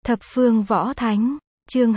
Thập phương võ thánh, chương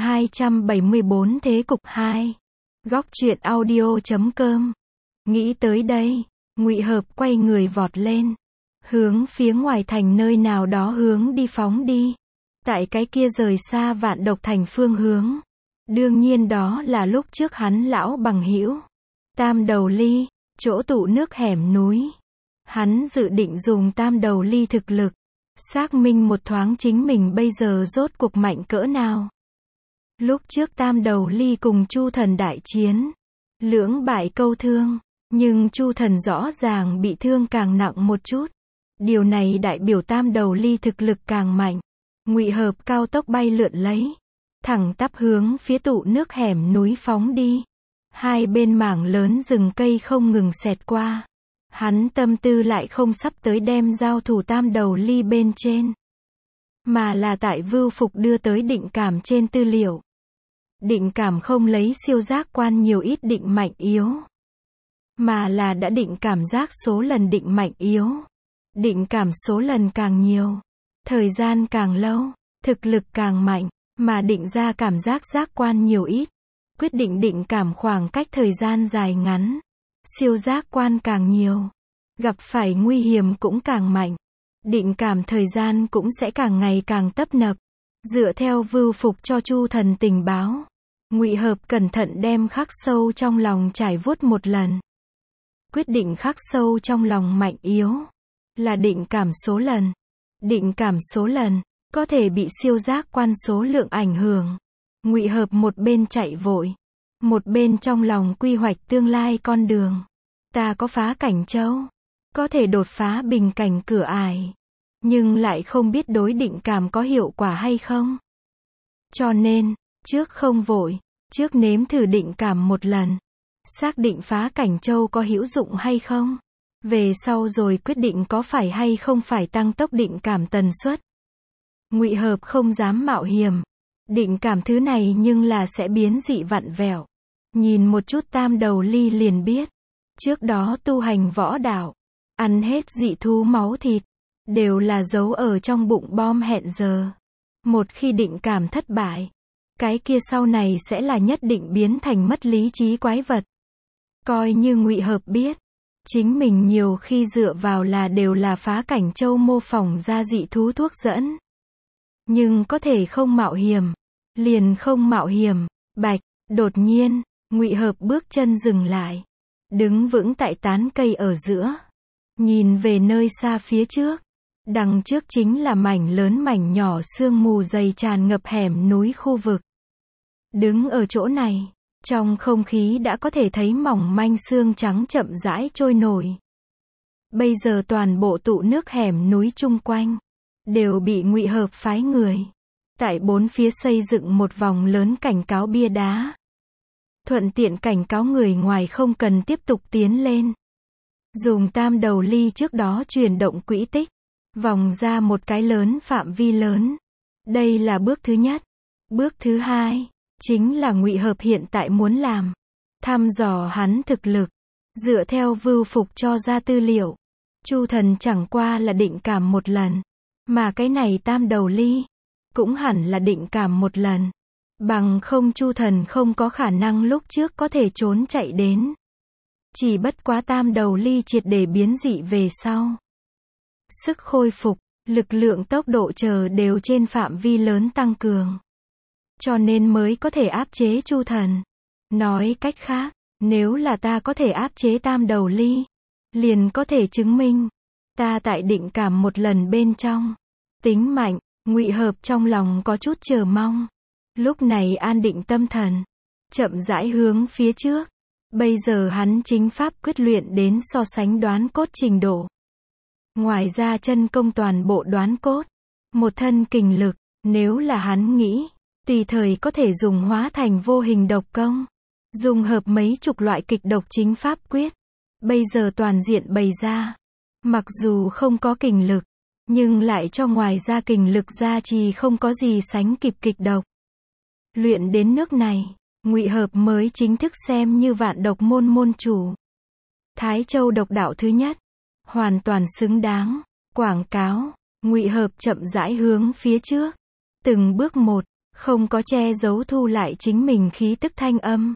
274 thế cục 2. Góc truyện audio.com. Nghĩ tới đây, Ngụy Hợp quay người vọt lên, hướng phía ngoài thành nơi nào đó hướng đi phóng đi. Tại cái kia rời xa Vạn Độc Thành phương hướng. Đương nhiên đó là lúc trước hắn lão bằng hữu Tam Đầu Ly, chỗ tụ nước hẻm núi. Hắn dự định dùng Tam Đầu Ly thực lực, xác minh một thoáng chính mình bây giờ rốt cuộc mạnh cỡ nào. Lúc trước Tam Đầu Ly cùng Chu Thần đại chiến, lưỡng bại câu thương, nhưng Chu Thần rõ ràng bị thương càng nặng một chút. Điều này đại biểu Tam Đầu Ly thực lực càng mạnh. Ngụy Hợp cao tốc bay lượn lấy, thẳng tắp hướng phía tụ nước hẻm núi phóng đi. Hai bên mảng lớn rừng cây không ngừng xẹt qua. Hắn tâm tư lại không sắp tới đem giao thủ Tam Đầu Ly bên trên, mà là tại Vưu Phục đưa tới định cảm trên tư liệu. Định cảm không lấy siêu giác quan nhiều ít định mạnh yếu, mà là đã định cảm giác số lần định mạnh yếu. Định cảm số lần càng nhiều, thời gian càng lâu, thực lực càng mạnh, mà định ra cảm giác giác quan nhiều ít, quyết định định cảm khoảng cách thời gian dài ngắn. Siêu giác quan càng nhiều, gặp phải nguy hiểm cũng càng mạnh. Định cảm thời gian cũng sẽ càng ngày càng tấp nập. Dựa theo Vưu Phục cho Chu Thần tình báo, Ngụy Hợp cẩn thận đem khắc sâu trong lòng trải vuốt một lần. Quyết định khắc sâu trong lòng mạnh yếu là định cảm số lần. Định cảm số lần có thể bị siêu giác quan số lượng ảnh hưởng. Ngụy Hợp một bên chạy vội, một bên trong lòng quy hoạch tương lai con đường. Ta có phá cảnh châu, có thể đột phá bình cảnh cửa ải, nhưng lại không biết đối định cảm có hiệu quả hay không. Cho nên, trước không vội, trước nếm thử định cảm một lần, xác định phá cảnh châu có hữu dụng hay không. Về sau rồi quyết định có phải hay không phải tăng tốc định cảm tần suất. Ngụy Hợp không dám mạo hiểm. Định cảm thứ này nhưng là sẽ biến dị vặn vẹo. Nhìn một chút Tam Đầu Ly liền biết. Trước đó tu hành võ đạo, ăn hết dị thú máu thịt, đều là giấu ở trong bụng bom hẹn giờ. Một khi định cảm thất bại, cái kia sau này sẽ là nhất định biến thành mất lý trí quái vật. Coi như Ngụy Hợp biết, chính mình nhiều khi dựa vào là đều là phá cảnh châu mô phỏng ra dị thú thuốc dẫn. Nhưng có thể không mạo hiểm, liền không mạo hiểm. Bạch, đột nhiên, Ngụy Hợp bước chân dừng lại, đứng vững tại tán cây ở giữa, nhìn về nơi xa phía trước. Đằng trước chính là mảnh lớn mảnh nhỏ sương mù dày tràn ngập hẻm núi khu vực. Đứng ở chỗ này, trong không khí đã có thể thấy mỏng manh sương trắng chậm rãi trôi nổi. Bây giờ toàn bộ tụ nước hẻm núi chung quanh đều bị Ngụy Hợp phái người tại bốn phía xây dựng một vòng lớn cảnh cáo bia đá, thuận tiện cảnh cáo người ngoài không cần tiếp tục tiến lên. Dùng Tam Đầu Ly trước đó chuyển động quỹ tích, vòng ra một cái lớn phạm vi lớn. Đây là bước thứ nhất. Bước thứ hai chính là Ngụy Hợp hiện tại muốn làm, thăm dò hắn thực lực. Dựa theo Vưu Phục cho ra tư liệu, Chu Thần chẳng qua là định cảm một lần, mà cái này Tam Đầu Ly cũng hẳn là định cảm một lần. Bằng không Chu Thần không có khả năng lúc trước có thể trốn chạy đến. Chỉ bất quá Tam Đầu Ly triệt để biến dị về sau, sức khôi phục, lực lượng tốc độ chờ đều trên phạm vi lớn tăng cường, cho nên mới có thể áp chế Chu Thần. Nói cách khác, nếu là ta có thể áp chế Tam Đầu Ly, liền có thể chứng minh ta tại định cảm một lần bên trong tính mạnh. Ngụy Hợp trong lòng có chút chờ mong, lúc này an định tâm thần, chậm rãi hướng phía trước. Bây giờ hắn chính pháp quyết luyện đến so sánh đoán cốt trình độ. Ngoài ra chân công toàn bộ đoán cốt, một thân kình lực, nếu là hắn nghĩ, tùy thời có thể dùng hóa thành vô hình độc công, dùng hợp mấy chục loại kịch độc chính pháp quyết. Bây giờ toàn diện bày ra, mặc dù không có kình lực, nhưng lại cho ngoài ra kình lực gia trì không có gì sánh kịp kịch độc. Luyện đến nước này, Ngụy Hợp mới chính thức xem như vạn độc môn môn chủ. Thái Châu độc đạo thứ nhất, hoàn toàn xứng đáng. Quảng cáo, Ngụy Hợp chậm rãi hướng phía trước, Từng bước một, không có che giấu thu lại chính mình khí tức thanh âm.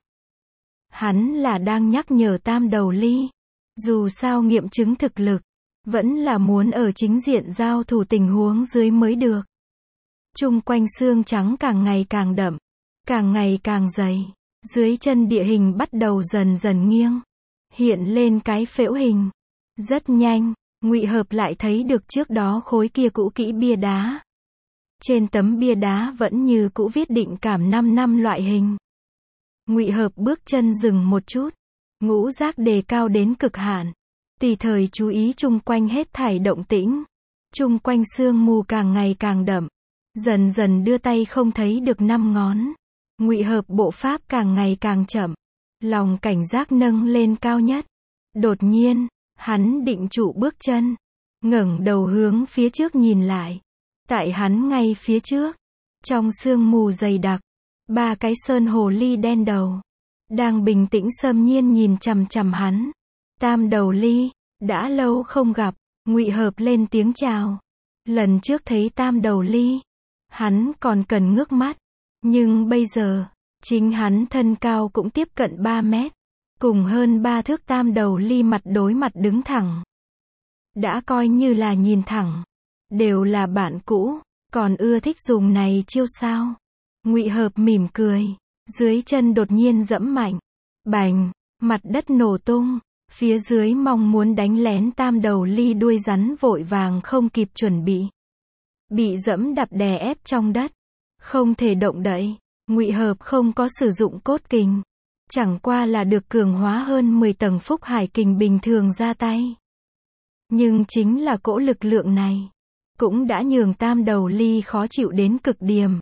Hắn là đang nhắc nhở Tam Đầu Ly. Dù sao nghiệm chứng thực lực, vẫn là muốn ở chính diện giao thủ tình huống dưới mới được. Chung quanh xương trắng càng ngày càng đậm, càng ngày càng dày. Dưới chân địa hình bắt đầu dần dần nghiêng, hiện lên cái phễu hình. Rất nhanh, Ngụy Hợp lại thấy được trước đó khối kia cũ kỹ bia đá. Trên tấm bia đá vẫn như cũ viết định cảm 5 năm loại hình. Ngụy Hợp bước chân dừng một chút, ngũ giác đề cao đến cực hạn, tùy thời chú ý chung quanh hết thảy động tĩnh. Chung quanh sương mù càng ngày càng đậm, dần dần đưa tay không thấy được 5 ngón. Ngụy Hợp bộ pháp càng ngày càng chậm, lòng cảnh giác nâng lên cao nhất. Đột nhiên, hắn định trụ bước chân, ngẩng đầu hướng phía trước nhìn lại. Tại hắn ngay phía trước, trong sương mù dày đặc, 3 cái sơn hồ ly đen đầu đang bình tĩnh xâm nhiên nhìn chằm chằm hắn. Tam Đầu Ly, đã lâu không gặp. Ngụy Hợp lên tiếng chào. Lần trước thấy Tam Đầu Ly, hắn còn cần ngước mắt, nhưng bây giờ, chính hắn thân cao cũng tiếp cận 3 mét, cùng hơn 3 thước Tam Đầu Ly mặt đối mặt đứng thẳng. Đã coi như là nhìn thẳng, đều là bạn cũ, còn ưa thích dùng này chiêu sao? Ngụy Hợp mỉm cười, dưới chân đột nhiên giẫm mạnh, bành, mặt đất nổ tung, phía dưới mong muốn đánh lén Tam Đầu Ly đuôi rắn vội vàng không kịp chuẩn bị giẫm đạp đè ép trong đất, không thể động đậy. Ngụy Hợp không có sử dụng cốt kình, chẳng qua là được cường hóa hơn 10 tầng phúc hải kình bình thường ra tay. Nhưng chính là cỗ lực lượng này, cũng đã nhường Tam Đầu Ly khó chịu đến cực điểm.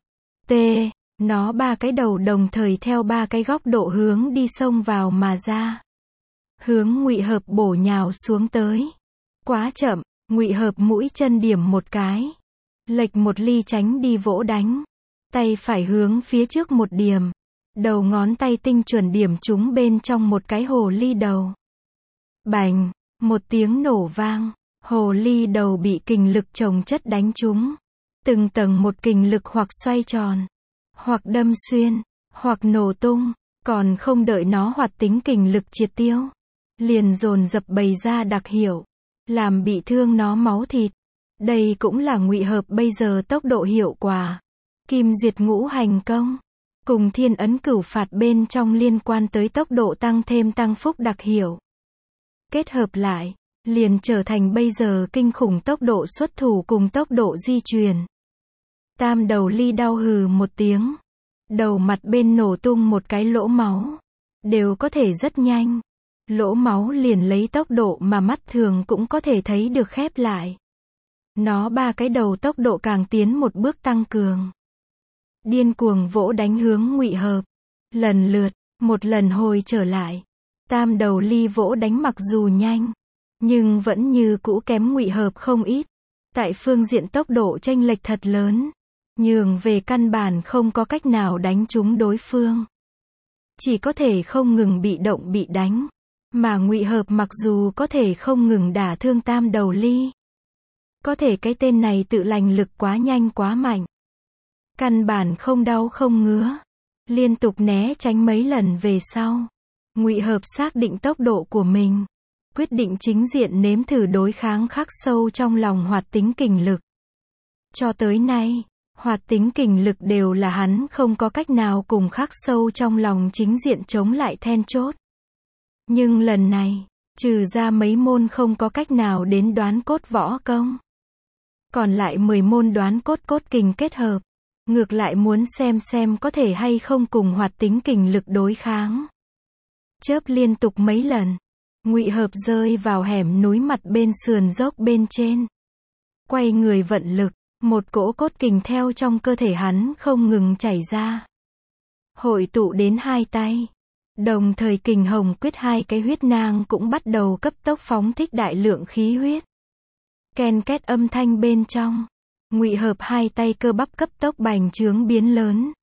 Nó 3 cái đầu đồng thời theo 3 cái góc độ hướng đi xông vào mà ra. Hướng Ngụy Hợp bổ nhào xuống tới. Quá chậm, Ngụy Hợp mũi chân điểm một cái, lệch một ly tránh đi vỗ đánh. Tay phải hướng phía trước một điểm, đầu ngón tay tinh chuẩn điểm trúng bên trong một cái hồ ly đầu. Bành, một tiếng nổ vang, hồ ly đầu bị kình lực chồng chất đánh trúng. Từng tầng một kình lực hoặc xoay tròn, hoặc đâm xuyên, hoặc nổ tung, còn không đợi nó hoạt tính kình lực triệt tiêu, liền dồn dập bày ra đặc hiệu, làm bị thương nó máu thịt. Đây cũng là Ngụy Hợp bây giờ tốc độ hiệu quả. Kim Duyệt Ngũ Hành Công, cùng Thiên Ấn Cửu Phạt bên trong liên quan tới tốc độ tăng thêm tăng phúc đặc hiệu. Kết hợp lại, liền trở thành bây giờ kinh khủng tốc độ xuất thủ cùng tốc độ di chuyển. Tam Đầu Ly đau hừ một tiếng, đầu mặt bên nổ tung một cái lỗ máu, đều có thể rất nhanh. Lỗ máu liền lấy tốc độ mà mắt thường cũng có thể thấy được khép lại. Nó 3 cái đầu tốc độ càng tiến một bước tăng cường, điên cuồng vỗ đánh hướng Ngụy Hợp. Lần lượt, một lần hồi trở lại. Tam Đầu Ly vỗ đánh mặc dù nhanh, nhưng vẫn như cũ kém Ngụy Hợp không ít. Tại phương diện tốc độ chênh lệch thật lớn, nhường về căn bản không có cách nào đánh trúng đối phương. Chỉ có thể không ngừng bị động bị đánh. Mà Ngụy Hợp mặc dù có thể không ngừng đả thương Tam Đầu Ly, có thể cái tên này tự lành lực quá nhanh quá mạnh, căn bản không đau không ngứa, liên tục né tránh mấy lần về sau. Ngụy Hợp xác định tốc độ của mình, quyết định chính diện nếm thử đối kháng khắc sâu trong lòng hoạt tính kình lực. Cho tới nay, hoạt tính kình lực đều là hắn không có cách nào cùng khắc sâu trong lòng chính diện chống lại then chốt. Nhưng lần này, trừ ra mấy môn không có cách nào đến đoán cốt võ công, còn lại 10 môn đoán cốt cốt kình kết hợp, ngược lại muốn xem có thể hay không cùng hoạt tính kình lực đối kháng. Chớp liên tục mấy lần, Ngụy Hợp rơi vào hẻm núi mặt bên sườn dốc bên trên. Quay người vận lực, một cỗ cốt kình theo trong cơ thể hắn không ngừng chảy ra, hội tụ đến 2 tay. Đồng thời kình hồng quyết 2 cái huyết nang cũng bắt đầu cấp tốc phóng thích đại lượng khí huyết. Ken két âm thanh bên trong, Ngụy Hợp 2 tay cơ bắp cấp tốc bành trướng biến lớn.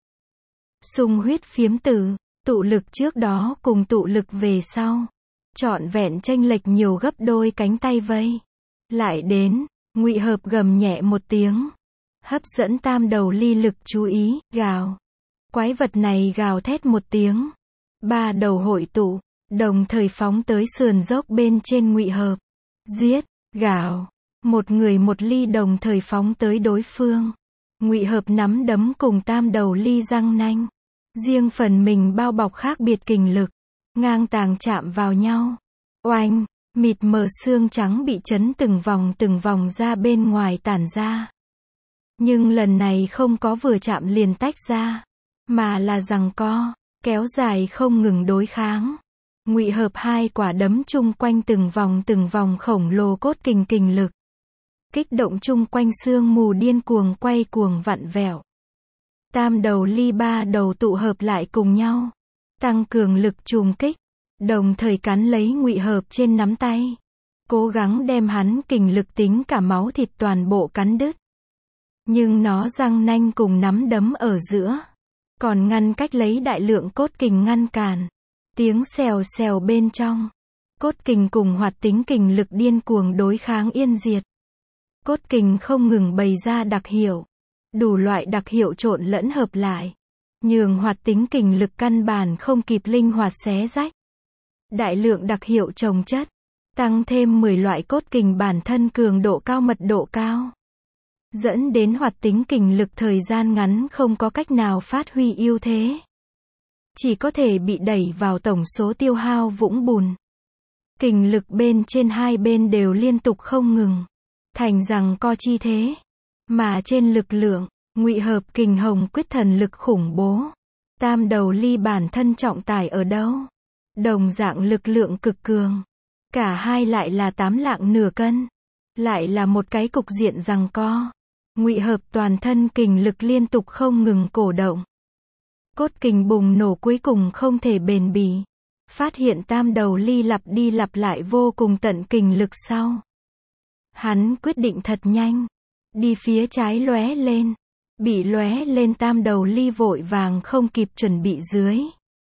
Xung huyết phiếm tử, tụ lực trước đó cùng tụ lực về sau, trọn vẹn chênh lệch nhiều gấp đôi cánh tay vây. Lại đến, Ngụy Hợp gầm nhẹ một tiếng, hấp dẫn tam đầu ly lực chú ý, gào. Quái vật này gào thét một tiếng. Ba đầu hội tụ, đồng thời phóng tới sườn dốc bên trên Ngụy Hợp. Giết, gào. Một người một ly đồng thời phóng tới đối phương. Ngụy Hợp nắm đấm cùng tam đầu ly răng nanh. Riêng phần mình bao bọc khác biệt kình lực. Ngang tàng chạm vào nhau. Oanh, mịt mờ xương trắng bị chấn từng vòng ra bên ngoài tản ra. Nhưng lần này không có vừa chạm liền tách ra, mà là giằng co, kéo dài không ngừng đối kháng. Ngụy Hợp hai quả đấm chung quanh từng vòng khổng lồ cốt kình lực. Kích động chung quanh xương mù điên cuồng quay cuồng vặn vẹo. Tam đầu ly ba đầu tụ hợp lại cùng nhau, tăng cường lực trùng kích, đồng thời cắn lấy Ngụy Hợp trên nắm tay, cố gắng đem hắn kình lực tính cả máu thịt toàn bộ cắn đứt. Nhưng nó răng nanh cùng nắm đấm ở giữa, còn ngăn cách lấy đại lượng cốt kình ngăn cản. Tiếng xèo xèo bên trong, cốt kình cùng hoạt tính kình lực điên cuồng đối kháng yên diệt. Cốt kình không ngừng bày ra đặc hiệu, đủ loại đặc hiệu trộn lẫn hợp lại, nhường hoạt tính kình lực căn bản không kịp linh hoạt xé rách. Đại lượng đặc hiệu chồng chất, tăng thêm 10 loại cốt kình bản thân cường độ cao mật độ cao, dẫn đến hoạt tính kình lực thời gian ngắn không có cách nào phát huy ưu thế. Chỉ có thể bị đẩy vào tổng số tiêu hao vũng bùn. Kình lực bên trên hai bên đều liên tục không ngừng, thành rằng co chi thế. Mà trên lực lượng, Ngụy Hợp kình hồng quyết thần lực khủng bố. Tam đầu ly bản thân trọng tải ở đâu? Đồng dạng lực lượng cực cường. Cả hai lại là 8 lạng nửa cân. Lại là một cái cục diện giằng co. Ngụy Hợp toàn thân kình lực liên tục không ngừng cổ động. Cốt kình bùng nổ cuối cùng không thể bền bỉ. Phát hiện tam đầu ly lặp đi lặp lại vô cùng tận kình lực sau. Hắn quyết định thật nhanh. Đi phía trái lóe lên. Bị lóe lên tam đầu ly vội vàng không kịp chuẩn bị dưới.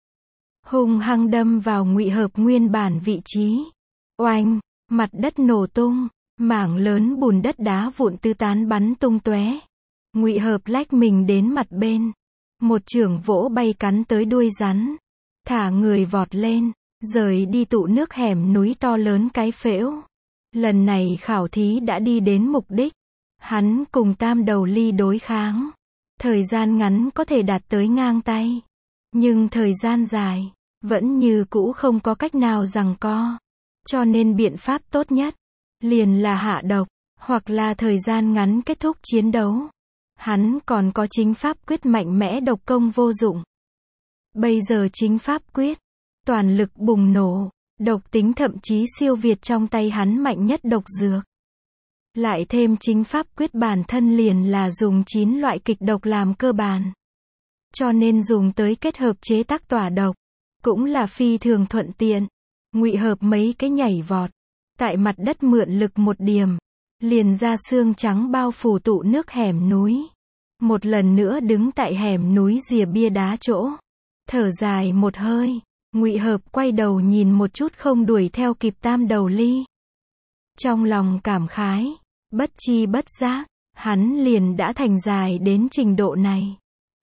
Hung hăng đâm vào Ngụy Hợp nguyên bản vị trí. Oanh, mặt đất nổ tung. Mảng lớn bùn đất đá vụn tứ tán bắn tung tóe. Ngụy Hợp lách mình đến mặt bên. Một chưởng vỗ bay cắn tới đuôi rắn. Thả người vọt lên, rời đi tụ nước hẻm núi to lớn cái phễu. Lần này khảo thí đã đi đến mục đích. Hắn cùng tam đầu ly đối kháng. Thời gian ngắn có thể đạt tới ngang tay. Nhưng thời gian dài, vẫn như cũ không có cách nào giằng co. Cho nên biện pháp tốt nhất, liền là hạ độc, hoặc là thời gian ngắn kết thúc chiến đấu. Hắn còn có chính pháp quyết mạnh mẽ độc công vô dụng. Bây giờ chính pháp quyết, toàn lực bùng nổ, độc tính thậm chí siêu việt trong tay hắn mạnh nhất độc dược. Lại thêm chính pháp quyết bản thân liền là dùng 9 loại kịch độc làm cơ bản. Cho nên dùng tới kết hợp chế tác tỏa độc, cũng là phi thường thuận tiện. Ngụy Hợp mấy cái nhảy vọt, tại mặt đất mượn lực một điểm, liền ra xương trắng bao phủ tụ nước hẻm núi. Một lần nữa đứng tại hẻm núi rìa bia đá chỗ. Thở dài một hơi, Ngụy Hợp quay đầu nhìn một chút không đuổi theo kịp tam đầu ly. Trong lòng cảm khái, bất chi bất giác, hắn liền đã thành dài đến trình độ này.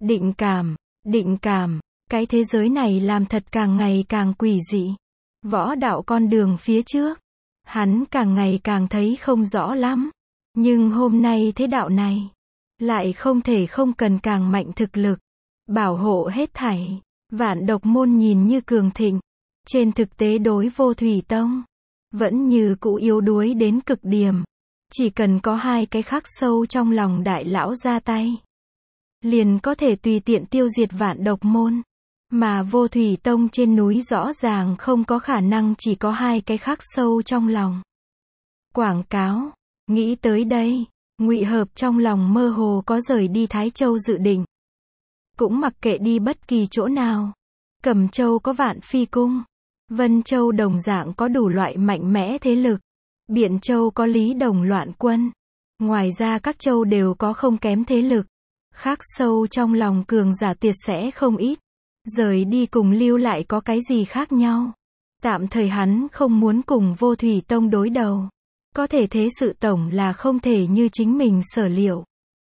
Định cảm, cái thế giới này làm thật càng ngày càng quỷ dị. Võ đạo con đường phía trước, hắn càng ngày càng thấy không rõ lắm. Nhưng hôm nay thế đạo này, lại không thể không cần càng mạnh thực lực, bảo hộ hết thảy. Vạn độc môn nhìn như cường thịnh, trên thực tế đối Vô Thủy Tông, vẫn như cũ yếu đuối đến cực điểm. Chỉ cần có hai cái khắc sâu trong lòng đại lão ra tay, liền có thể tùy tiện tiêu diệt vạn độc môn. Mà Vô Thủy Tông trên núi rõ ràng không có khả năng chỉ có hai cái khắc sâu trong lòng. Quảng cáo, nghĩ tới đây, Ngụy Hợp trong lòng mơ hồ có rời đi Thái Châu dự định. Cũng mặc kệ đi bất kỳ chỗ nào. Cẩm Châu có Vạn Phi Cung. Vân Châu đồng dạng có đủ loại mạnh mẽ thế lực. Biện Châu có Lý Đồng loạn quân. Ngoài ra các châu đều có không kém thế lực. Khắc sâu trong lòng cường giả tiệt sẽ không ít. Rời đi cùng lưu lại có cái gì khác nhau. Tạm thời hắn không muốn cùng Vô Thủy Tông đối đầu. Có thể thế sự tổng là không thể như chính mình sở liệu.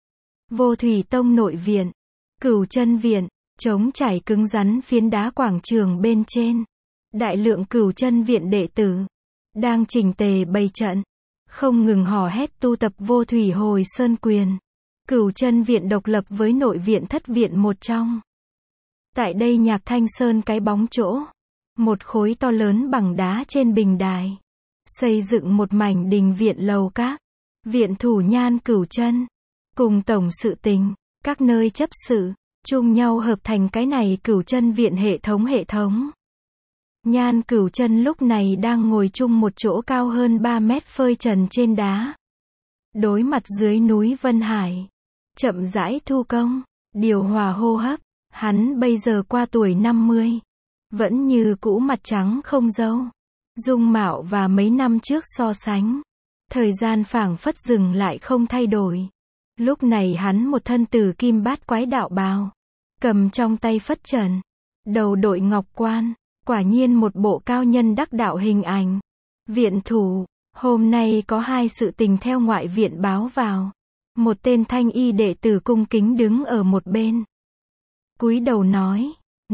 Vô Thủy Tông nội viện, Cửu Chân viện, trống trải cứng rắn phiến đá quảng trường bên trên. Đại lượng Cửu Chân viện đệ tử đang chỉnh tề bày trận, không ngừng hò hét tu tập Vô Thủy Hồi Sơn quyền. Cửu Chân viện độc lập với nội viện thất viện một trong. Tại đây Nhạc Thanh Sơn cái bóng chỗ, một khối to lớn bằng đá trên bình đài, xây dựng một mảnh đình viện lầu các. Viện thủ Nhan Cửu Chân cùng tổng sự tình, các nơi chấp sự, chung nhau hợp thành cái này Cửu Chân viện hệ thống. Nhan Cửu Chân lúc này đang ngồi chung một chỗ cao hơn 3 mét phơi trần trên đá. Đối mặt dưới núi Vân Hải, chậm rãi thu công, điều hòa hô hấp. Hắn bây giờ qua tuổi 50, vẫn như cũ mặt trắng không râu. Dung mạo và mấy năm trước so sánh, thời gian phảng phất dừng lại không thay đổi. Lúc này hắn một thân tử kim bát quái đạo bào, cầm trong tay phất trần, đầu đội ngọc quan, quả nhiên một bộ cao nhân đắc đạo hình ảnh. Viện thủ, hôm nay có hai sự tình theo ngoại viện báo vào. Một tên thanh y đệ tử cung kính đứng ở một bên, cúi đầu nói,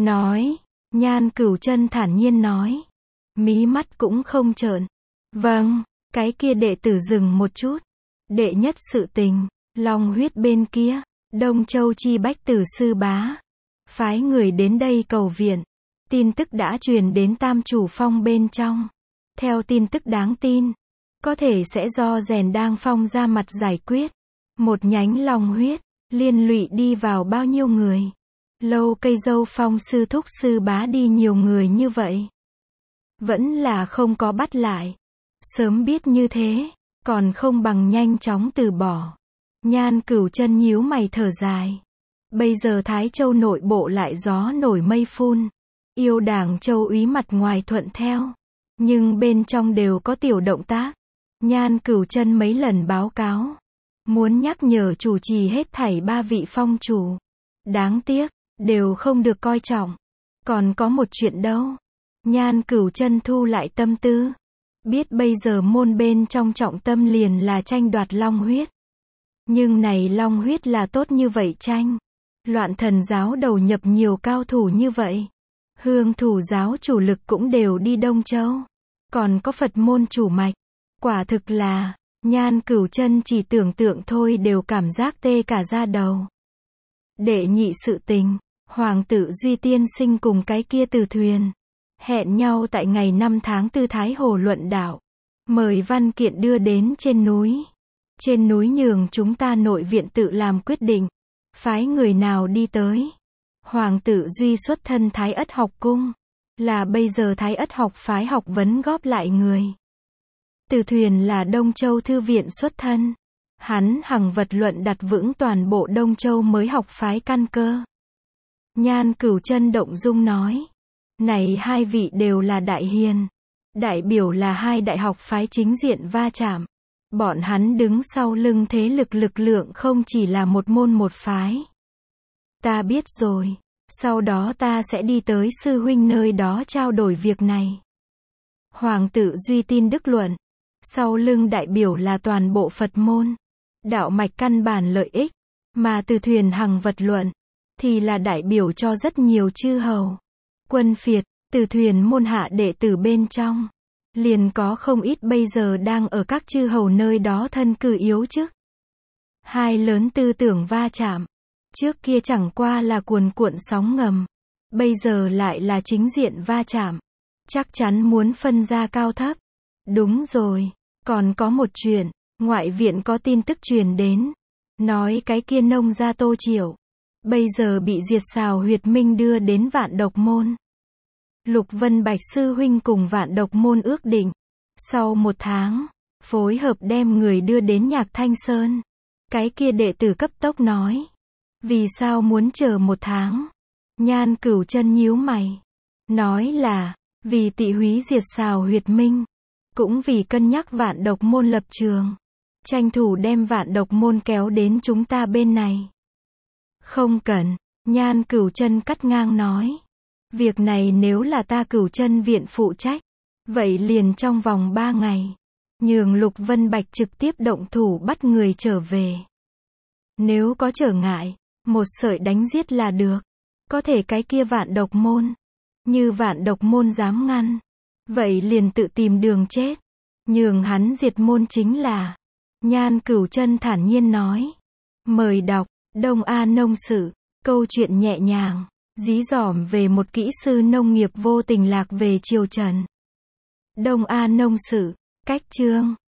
Nhan Cửu Chân thản nhiên nói, mí mắt cũng không trợn. Vâng, cái kia đệ tử dừng một chút. Đệ nhất sự tình, Long Huyết bên kia, Đông Châu chi bách tử sư bá, phái người đến đây cầu viện. Tin tức đã truyền đến Tam Chủ Phong bên trong. Theo tin tức đáng tin, có thể sẽ do Rèn Đang Phong ra mặt giải quyết. Một nhánh Long Huyết, liên lụy đi vào bao nhiêu người. Lâu Cây Dâu Phong sư thúc sư bá đi nhiều người như vậy, vẫn là không có bắt lại. Sớm biết như thế, còn không bằng nhanh chóng từ bỏ. Nhan Cửu Chân nhíu mày thở dài. Bây giờ Thái Châu nội bộ lại gió nổi mây phun. Yêu Đảng Châu úy mặt ngoài thuận theo, nhưng bên trong đều có tiểu động tác. Nhan Cửu Chân mấy lần báo cáo, muốn nhắc nhở chủ trì hết thảy 3 vị phong chủ. Đáng tiếc, đều không được coi trọng. Còn có một chuyện đâu. Nhan Cửu Chân thu lại tâm tư. Biết bây giờ môn bên trong trọng tâm liền là tranh đoạt Long Huyết. Nhưng này Long Huyết là tốt như vậy tranh. Loạn Thần giáo đầu nhập nhiều cao thủ như vậy. Hương Thủ giáo chủ lực cũng đều đi Đông Châu. Còn có Phật môn chủ mạch. Quả thực là, Nhan Cửu Chân chỉ tưởng tượng thôi đều cảm giác tê cả da đầu. Đệ nhị sự tình, Hoàng tử Duy tiên sinh cùng cái kia Từ Thuyền hẹn nhau tại ngày 5 tháng 4 Thái Hồ luận đạo. Mời văn kiện đưa đến trên núi. Trên núi nhường chúng ta nội viện tự làm quyết định. Phái người nào đi tới. Hoàng tử Duy xuất thân Thái Ất học cung. Là bây giờ Thái Ất học phái học vấn góp lại người. Từ Thuyền là Đông Châu thư viện xuất thân. Hắn hằng vật luận đặt vững toàn bộ Đông Châu mới học phái căn cơ. Nhan Cửu Chân động dung nói. Này hai vị đều là đại hiền. Đại biểu là hai đại học phái chính diện va chạm. Bọn hắn đứng sau lưng thế lực lượng không chỉ là một môn một phái. Ta biết rồi. Sau đó ta sẽ đi tới sư huynh nơi đó trao đổi việc này. Hoàng tử Duy tin đức luận. Sau lưng đại biểu là toàn bộ Phật môn. Đạo mạch căn bản lợi ích. Mà Từ Thuyền hằng vật luận thì là đại biểu cho rất nhiều chư hầu. Quân phiệt, Từ Thuyền môn hạ đệ tử bên trong. Liền có không ít bây giờ đang ở các chư hầu nơi đó thân cử yếu chức. Hai lớn tư tưởng va chạm. Trước kia chẳng qua là cuồn cuộn sóng ngầm. Bây giờ lại là chính diện va chạm. Chắc chắn muốn phân ra cao thấp. Đúng rồi. Còn có một chuyện. Ngoại viện có tin tức truyền đến. Nói cái kia nông gia Tô Triệu. Bây giờ bị diệt xào huyệt minh đưa đến Vạn Độc Môn. Lục Vân Bạch sư huynh cùng Vạn Độc Môn ước định. Sau 1 tháng, phối hợp đem người đưa đến Nhạc Thanh Sơn. Cái kia đệ tử cấp tốc nói. Vì sao muốn chờ 1 tháng? Nhan Cửu Chân nhíu mày. Nói là, vì tị húy diệt xào huyệt minh. Cũng vì cân nhắc Vạn Độc Môn lập trường. Tranh thủ đem Vạn Độc Môn kéo đến chúng ta bên này. Không cần, Nhan Cửu Chân cắt ngang nói. Việc này nếu là ta Cửu Chân viện phụ trách, vậy liền trong vòng 3 ngày, nhường Lục Vân Bạch trực tiếp động thủ bắt người trở về. Nếu có trở ngại, một sợi đánh giết là được. Có thể cái kia Vạn Độc Môn. Như Vạn Độc Môn dám ngăn. Vậy liền tự tìm đường chết. Nhường hắn diệt môn chính là. Nhan Cửu Chân thản nhiên nói. Mời đọc, Đông A Nông Sự. Câu chuyện nhẹ nhàng, dí dỏm về một kỹ sư nông nghiệp vô tình lạc về triều Trần. Đông A Nông Sự, cách chương.